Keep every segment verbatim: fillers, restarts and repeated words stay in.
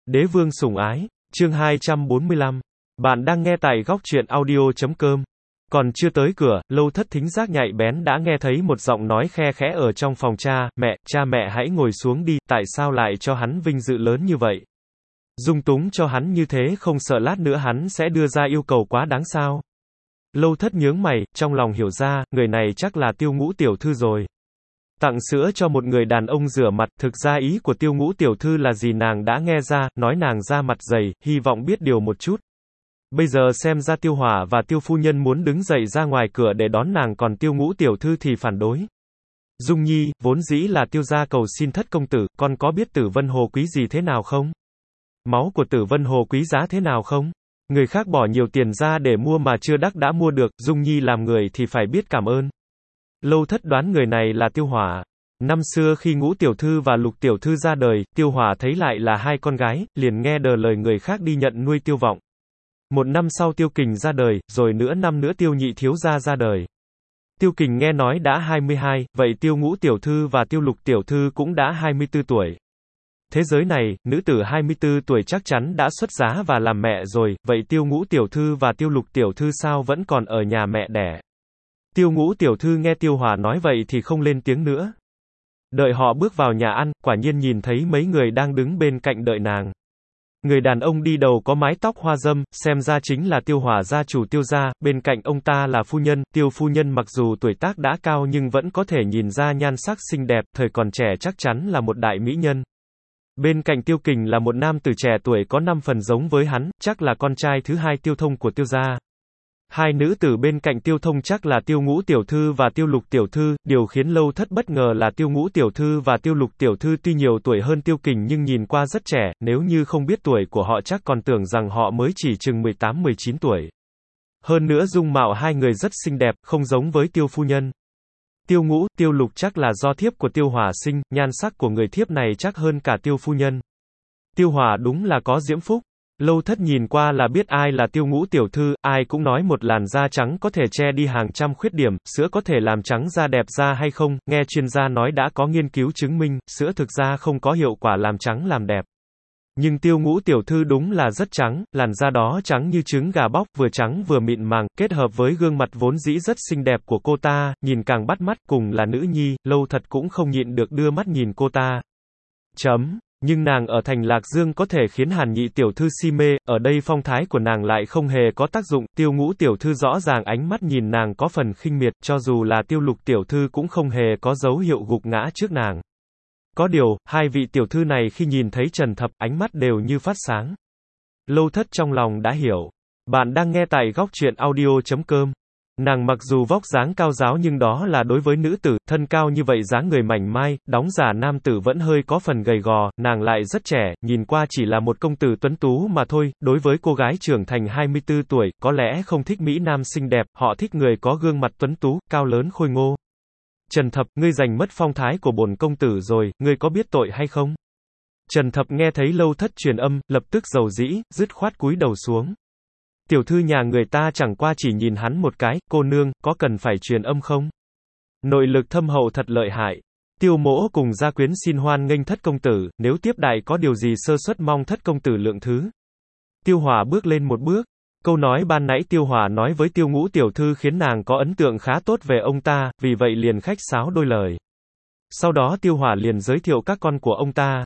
Đế vương sủng ái, chương hai trăm bốn mươi lăm. Bạn đang nghe tại góc truyện audio chấm com. Còn chưa tới cửa, Lâu Thất thính giác nhạy bén đã nghe thấy một giọng nói khe khẽ ở trong phòng cha, mẹ, cha mẹ hãy ngồi xuống đi, tại sao lại cho hắn vinh dự lớn như vậy? Dung túng cho hắn như thế không sợ lát nữa hắn sẽ đưa ra yêu cầu quá đáng sao? Lâu Thất nhướng mày, trong lòng hiểu ra, người này chắc là Tiêu Ngũ tiểu thư rồi. Tặng sữa cho một người đàn ông rửa mặt, thực ra ý của Tiêu Ngũ tiểu thư là gì nàng đã nghe ra, nói nàng ra mặt dày, hy vọng biết điều một chút. Bây giờ xem ra Tiêu Hỏa và Tiêu phu nhân muốn đứng dậy ra ngoài cửa để đón nàng, còn Tiêu Ngũ tiểu thư thì phản đối. Dung Nhi, vốn dĩ là Tiêu gia cầu xin Thất công tử, con có biết Tử Vân Hồ quý gì thế nào không? Máu của Tử Vân Hồ quý giá thế nào không? Người khác bỏ nhiều tiền ra để mua mà chưa đắc đã mua được, Dung Nhi làm người thì phải biết cảm ơn. Lâu Thất đoán người này là Tiêu Hỏa. Năm xưa khi Ngũ tiểu thư và Lục tiểu thư ra đời, Tiêu Hỏa thấy lại là hai con gái, liền nghe đờ lời người khác đi nhận nuôi Tiêu Vọng. Một năm sau Tiêu Kình ra đời, rồi nữa năm nữa Tiêu nhị thiếu gia ra đời. Tiêu Kình nghe nói đã hai mươi hai, vậy Tiêu Ngũ tiểu thư và Tiêu Lục tiểu thư cũng đã hai mươi tư tuổi. Thế giới này, nữ tử hai mươi tư tuổi chắc chắn đã xuất giá và làm mẹ rồi, vậy Tiêu Ngũ tiểu thư và Tiêu Lục tiểu thư sao vẫn còn ở nhà mẹ đẻ? Tiêu Ngũ tiểu thư nghe Tiêu Hỏa nói vậy thì không lên tiếng nữa. Đợi họ bước vào nhà ăn, quả nhiên nhìn thấy mấy người đang đứng bên cạnh đợi nàng. Người đàn ông đi đầu có mái tóc hoa dâm, xem ra chính là Tiêu Hỏa gia chủ Tiêu gia, bên cạnh ông ta là phu nhân, Tiêu phu nhân mặc dù tuổi tác đã cao nhưng vẫn có thể nhìn ra nhan sắc xinh đẹp, thời còn trẻ chắc chắn là một đại mỹ nhân. Bên cạnh Tiêu Kình là một nam tử trẻ tuổi có năm phần giống với hắn, chắc là con trai thứ hai Tiêu Thông của Tiêu gia. Hai nữ tử bên cạnh Tiêu Thông chắc là Tiêu Ngũ tiểu thư và Tiêu Lục tiểu thư, điều khiến Lâu Thất bất ngờ là Tiêu Ngũ tiểu thư và Tiêu Lục tiểu thư tuy nhiều tuổi hơn Tiêu Kình nhưng nhìn qua rất trẻ, nếu như không biết tuổi của họ chắc còn tưởng rằng họ mới chỉ chừng mười tám mười chín tuổi. Hơn nữa dung mạo hai người rất xinh đẹp, không giống với Tiêu phu nhân. Tiêu Ngũ, Tiêu Lục chắc là do thiếp của Tiêu Hỏa sinh, nhan sắc của người thiếp này chắc hơn cả Tiêu phu nhân. Tiêu Hỏa đúng là có diễm phúc. Lâu Thất nhìn qua là biết ai là Tiêu Ngũ tiểu thư, ai cũng nói một làn da trắng có thể che đi hàng trăm khuyết điểm, sữa có thể làm trắng da đẹp da hay không, nghe chuyên gia nói đã có nghiên cứu chứng minh, sữa thực ra không có hiệu quả làm trắng làm đẹp. Nhưng Tiêu Ngũ tiểu thư đúng là rất trắng, làn da đó trắng như trứng gà bóc, vừa trắng vừa mịn màng, kết hợp với gương mặt vốn dĩ rất xinh đẹp của cô ta, nhìn càng bắt mắt, cùng là nữ nhi, Lâu Thật cũng không nhịn được đưa mắt nhìn cô ta. Chấm. Nhưng nàng ở thành Lạc Dương có thể khiến Hàn Nhị tiểu thư si mê, ở đây phong thái của nàng lại không hề có tác dụng, Tiêu Ngũ tiểu thư rõ ràng ánh mắt nhìn nàng có phần khinh miệt, cho dù là Tiêu Lục tiểu thư cũng không hề có dấu hiệu gục ngã trước nàng. Có điều, hai vị tiểu thư này khi nhìn thấy Trần Thập, ánh mắt đều như phát sáng. Lâu Thất trong lòng đã hiểu. Bạn đang nghe tại góc truyện audio chấm com. Nàng mặc dù vóc dáng cao ráo nhưng đó là đối với nữ tử, thân cao như vậy dáng người mảnh mai, đóng giả nam tử vẫn hơi có phần gầy gò, nàng lại rất trẻ, nhìn qua chỉ là một công tử tuấn tú mà thôi, đối với cô gái trưởng thành hai mươi tư tuổi, có lẽ không thích mỹ nam xinh đẹp, họ thích người có gương mặt tuấn tú, cao lớn khôi ngô. Trần Thập, ngươi giành mất phong thái của bổn công tử rồi, ngươi có biết tội hay không? Trần Thập nghe thấy Lâu Thất truyền âm, lập tức dầu dĩ, dứt khoát cúi đầu xuống. Tiểu thư nhà người ta chẳng qua chỉ nhìn hắn một cái, cô nương, có cần phải truyền âm không? Nội lực thâm hậu thật lợi hại. Tiêu Mỗ cùng gia quyến xin hoan nghênh Thất công tử, nếu tiếp đại có điều gì sơ suất mong Thất công tử lượng thứ. Tiêu Hỏa bước lên một bước. Câu nói ban nãy Tiêu Hỏa nói với Tiêu Ngũ tiểu thư khiến nàng có ấn tượng khá tốt về ông ta, vì vậy liền khách sáo đôi lời. Sau đó Tiêu Hỏa liền giới thiệu các con của ông ta.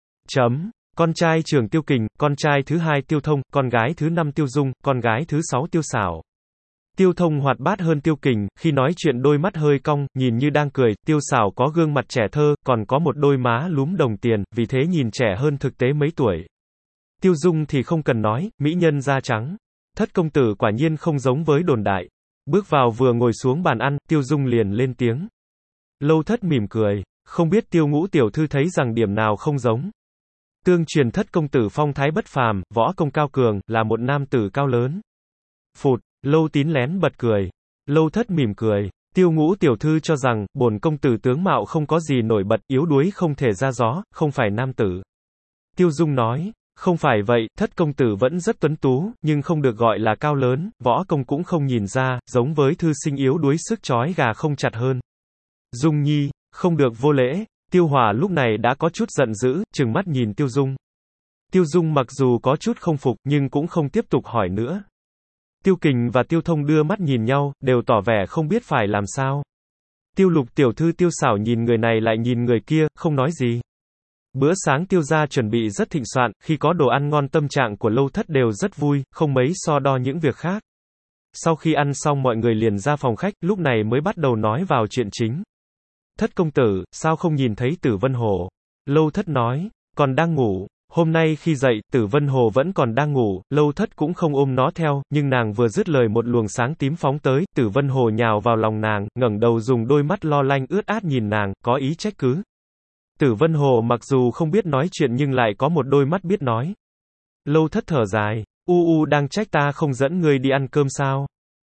Chấm. Con trai trưởng Tiêu Kình, con trai thứ hai Tiêu Thông, con gái thứ năm Tiêu Dung, con gái thứ sáu Tiêu Xảo. Tiêu Thông hoạt bát hơn Tiêu Kình, khi nói chuyện đôi mắt hơi cong, nhìn như đang cười, Tiêu Xảo có gương mặt trẻ thơ, còn có một đôi má lúm đồng tiền, vì thế nhìn trẻ hơn thực tế mấy tuổi. Tiêu Dung thì không cần nói, mỹ nhân da trắng. Thất công tử quả nhiên không giống với đồn đại. Bước vào vừa ngồi xuống bàn ăn, Tiêu Dung liền lên tiếng. Lâu Thất mỉm cười, không biết Tiêu Ngũ tiểu thư thấy rằng điểm nào không giống. Tương truyền Thất công tử phong thái bất phàm, võ công cao cường, là một nam tử cao lớn. Phụt, Lâu Tín lén bật cười. Lâu Thất mỉm cười, Tiêu Ngũ tiểu thư cho rằng, bổn công tử tướng mạo không có gì nổi bật, yếu đuối không thể ra gió, không phải nam tử. Tiêu Dung nói, không phải vậy, Thất công tử vẫn rất tuấn tú, nhưng không được gọi là cao lớn, võ công cũng không nhìn ra, giống với thư sinh yếu đuối sức chói gà không chặt hơn. Dung Nhi, không được vô lễ. Tiêu Hỏa lúc này đã có chút giận dữ, trừng mắt nhìn Tiêu Dung. Tiêu Dung mặc dù có chút không phục, nhưng cũng không tiếp tục hỏi nữa. Tiêu Kình và Tiêu Thông đưa mắt nhìn nhau, đều tỏ vẻ không biết phải làm sao. Tiêu Lục tiểu thư Tiêu Xảo nhìn người này lại nhìn người kia, không nói gì. Bữa sáng Tiêu gia chuẩn bị rất thịnh soạn, khi có đồ ăn ngon tâm trạng của Lâu Thất đều rất vui, không mấy so đo những việc khác. Sau khi ăn xong mọi người liền ra phòng khách, lúc này mới bắt đầu nói vào chuyện chính. Thất công tử, sao không nhìn thấy Tử Vân Hồ? Lâu Thất nói, còn đang ngủ. Hôm nay khi dậy, Tử Vân Hồ vẫn còn đang ngủ, Lâu Thất cũng không ôm nó theo, nhưng nàng vừa dứt lời một luồng sáng tím phóng tới, Tử Vân Hồ nhào vào lòng nàng, ngẩng đầu dùng đôi mắt lo lanh ướt át nhìn nàng, có ý trách cứ. Tử Vân Hồ mặc dù không biết nói chuyện nhưng lại có một đôi mắt biết nói. Lâu Thất thở dài, u u đang trách ta không dẫn ngươi đi ăn cơm sao?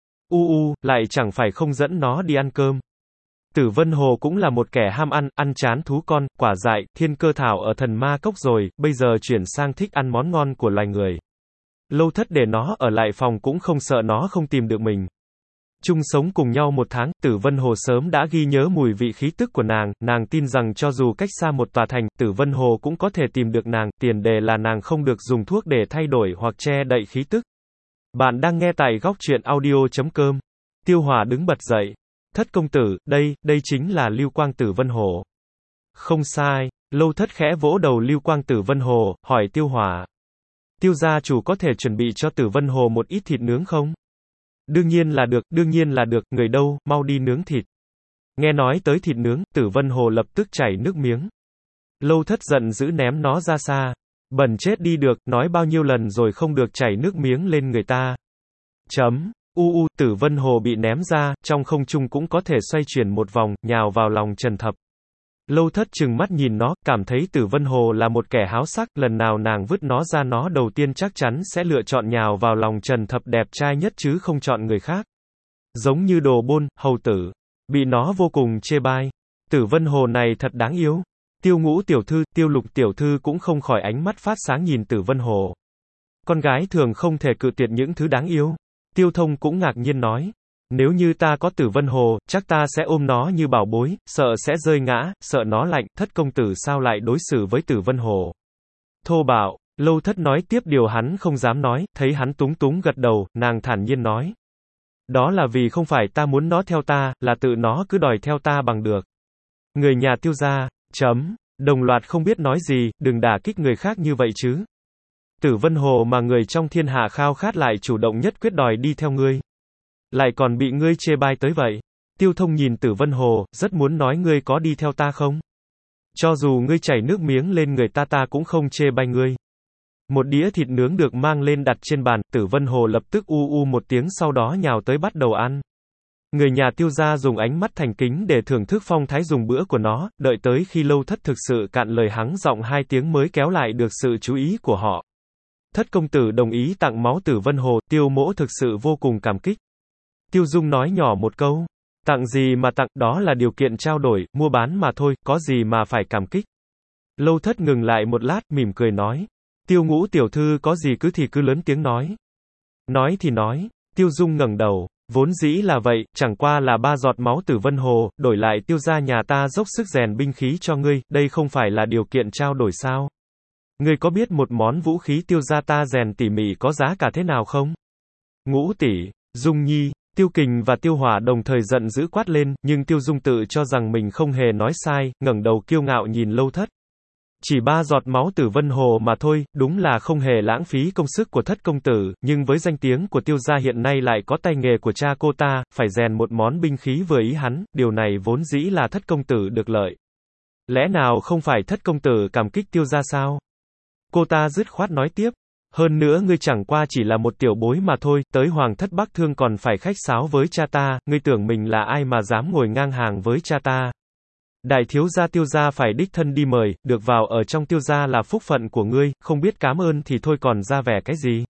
U u, lại chẳng phải không dẫn nó đi ăn cơm. Tử Vân Hồ cũng là một kẻ ham ăn, ăn chán thú con, quả dại, thiên cơ thảo ở thần ma cốc rồi, bây giờ chuyển sang thích ăn món ngon của loài người. Lâu Thất để nó ở lại phòng cũng không sợ nó không tìm được mình. Chung sống cùng nhau một tháng, Tử Vân Hồ sớm đã ghi nhớ mùi vị khí tức của nàng, nàng tin rằng cho dù cách xa một tòa thành, Tử Vân Hồ cũng có thể tìm được nàng, tiền đề là nàng không được dùng thuốc để thay đổi hoặc che đậy khí tức. Bạn đang nghe tại góc truyện audio chấm com. Tiêu Hòa đứng bật dậy. Thất công tử, đây, đây chính là Lưu Quang Tử Vân Hồ. Không sai. Lâu Thất khẽ vỗ đầu Lưu Quang Tử Vân Hồ, hỏi Tiêu Hòa. Tiêu gia chủ có thể chuẩn bị cho Tử Vân Hồ một ít thịt nướng không? Đương nhiên là được, đương nhiên là được, người đâu, mau đi nướng thịt. Nghe nói tới thịt nướng, Tử Vân Hồ lập tức chảy nước miếng. Lâu Thất giận dữ ném nó ra xa. Bẩn chết đi được, nói bao nhiêu lần rồi không được chảy nước miếng lên người ta. Chấm. U u, Tử Vân Hồ bị ném ra, trong không trung cũng có thể xoay chuyển một vòng, nhào vào lòng Trần Thập. Lâu Thất trừng mắt nhìn nó, cảm thấy Tử Vân Hồ là một kẻ háo sắc, lần nào nàng vứt nó ra nó đầu tiên chắc chắn sẽ lựa chọn nhào vào lòng Trần Thập đẹp trai nhất chứ không chọn người khác. Giống như đồ bôn, hầu tử. Bị nó vô cùng chê bai. Tử Vân Hồ này thật đáng yêu. Tiêu Ngũ tiểu thư, Tiêu Lục tiểu thư cũng không khỏi ánh mắt phát sáng nhìn Tử Vân Hồ. Con gái thường không thể cự tuyệt những thứ đáng yêu. Tiêu Thông cũng ngạc nhiên nói, nếu như ta có Tử Vân Hồ, chắc ta sẽ ôm nó như bảo bối, sợ sẽ rơi ngã, sợ nó lạnh, Thất công tử sao lại đối xử với Tử Vân Hồ? Thô bạo. Lâu Thất nói tiếp điều hắn không dám nói, thấy hắn túng túng gật đầu, nàng thản nhiên nói. Đó là vì không phải ta muốn nó theo ta, là tự nó cứ đòi theo ta bằng được. Người nhà Tiêu gia, chấm, đồng loạt không biết nói gì, đừng đả kích người khác như vậy chứ. Tử Vân Hồ mà người trong thiên hạ khao khát lại chủ động nhất quyết đòi đi theo ngươi. Lại còn bị ngươi chê bai tới vậy. Tiêu Thông nhìn Tử Vân Hồ, rất muốn nói ngươi có đi theo ta không? Cho dù ngươi chảy nước miếng lên người ta ta cũng không chê bai ngươi. Một đĩa thịt nướng được mang lên đặt trên bàn, Tử Vân Hồ lập tức u u một tiếng sau đó nhào tới bắt đầu ăn. Người nhà Tiêu gia dùng ánh mắt thành kính để thưởng thức phong thái dùng bữa của nó, đợi tới khi Lâu Thất thực sự cạn lời hắng giọng hai tiếng mới kéo lại được sự chú ý của họ. Thất công tử đồng ý tặng máu Tử Vân Hồ, Tiêu mỗ thực sự vô cùng cảm kích. Tiêu Dung nói nhỏ một câu, tặng gì mà tặng, đó là điều kiện trao đổi, mua bán mà thôi, có gì mà phải cảm kích. Lâu Thất ngừng lại một lát, mỉm cười nói, Tiêu Ngũ tiểu thư có gì cứ thì cứ lớn tiếng nói. Nói thì nói, Tiêu Dung ngẩng đầu, vốn dĩ là vậy, chẳng qua là ba giọt máu Tử Vân Hồ, đổi lại Tiêu gia nhà ta dốc sức rèn binh khí cho ngươi, đây không phải là điều kiện trao đổi sao? Ngươi có biết một món vũ khí Tiêu gia ta rèn tỉ mỉ có giá cả thế nào không? Ngũ tỷ, Dung Nhi, Tiêu Kình và Tiêu Hỏa đồng thời giận dữ quát lên, nhưng Tiêu Dung tự cho rằng mình không hề nói sai, ngẩng đầu kiêu ngạo nhìn Lâu Thất. Chỉ ba giọt máu Tử Vân Hồ mà thôi, đúng là không hề lãng phí công sức của Thất công tử, nhưng với danh tiếng của Tiêu gia hiện nay lại có tay nghề của cha cô ta, phải rèn một món binh khí vừa ý hắn, điều này vốn dĩ là Thất công tử được lợi. Lẽ nào không phải Thất công tử cảm kích Tiêu gia sao? Cô ta dứt khoát nói tiếp, hơn nữa ngươi chẳng qua chỉ là một tiểu bối mà thôi, tới Hoàng thất Bắc Thương còn phải khách sáo với cha ta, ngươi tưởng mình là ai mà dám ngồi ngang hàng với cha ta. Đại thiếu gia Tiêu gia phải đích thân đi mời, được vào ở trong Tiêu gia là phúc phận của ngươi, không biết cảm ơn thì thôi còn ra vẻ cái gì.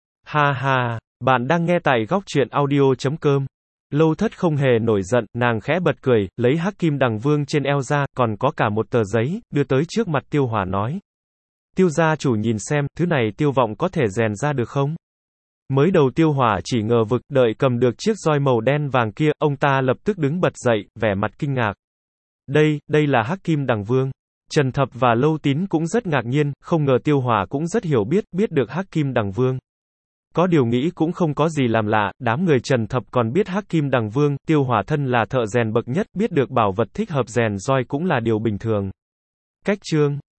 Ha ha, bạn đang nghe tại góc truyện audio chấm com. Lâu Thất không hề nổi giận, nàng khẽ bật cười, lấy hắc kim đằng vương trên eo ra, còn có cả một tờ giấy, đưa tới trước mặt Tiêu Hỏa nói. Tiêu gia chủ nhìn xem, thứ này Tiêu vọng có thể rèn ra được không? Mới đầu Tiêu Hỏa chỉ ngờ vực, đợi cầm được chiếc roi màu đen vàng kia, ông ta lập tức đứng bật dậy, vẻ mặt kinh ngạc. Đây, đây là hắc kim đằng vương. Trần Thập và Lâu Tín cũng rất ngạc nhiên, không ngờ Tiêu Hòa cũng rất hiểu biết, biết được Hắc Kim Đằng Vương. Có điều nghĩ cũng không có gì làm lạ, đám người Trần Thập còn biết Hắc Kim Đằng Vương, Tiêu Hòa thân là thợ rèn bậc nhất, biết được bảo vật thích hợp rèn roi cũng là điều bình thường. Cách chương